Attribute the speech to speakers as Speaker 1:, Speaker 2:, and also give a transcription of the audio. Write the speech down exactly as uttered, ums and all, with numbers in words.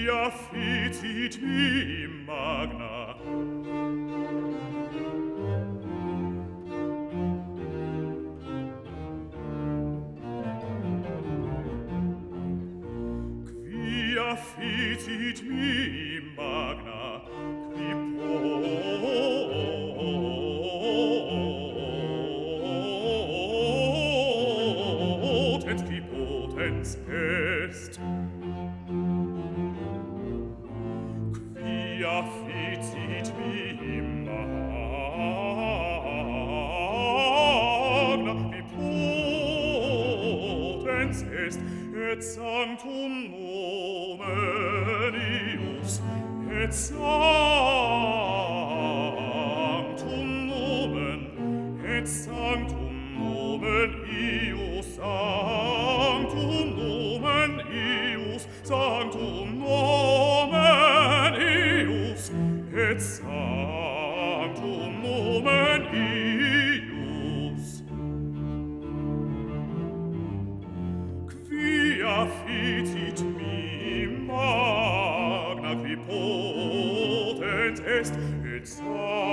Speaker 1: Quia ficit mi magna. Quia ficit mi magna, qui potens, qui potens est. Quia ficit mi magna, qui potens est, et sanctum nomen ius, et sanctum nomen, et sanctum nomen ius, sanctum nomen ius, sanctum nomen ius, et sanctum nomen ius. Quia ficit mi magna, qui potens est, et sanctum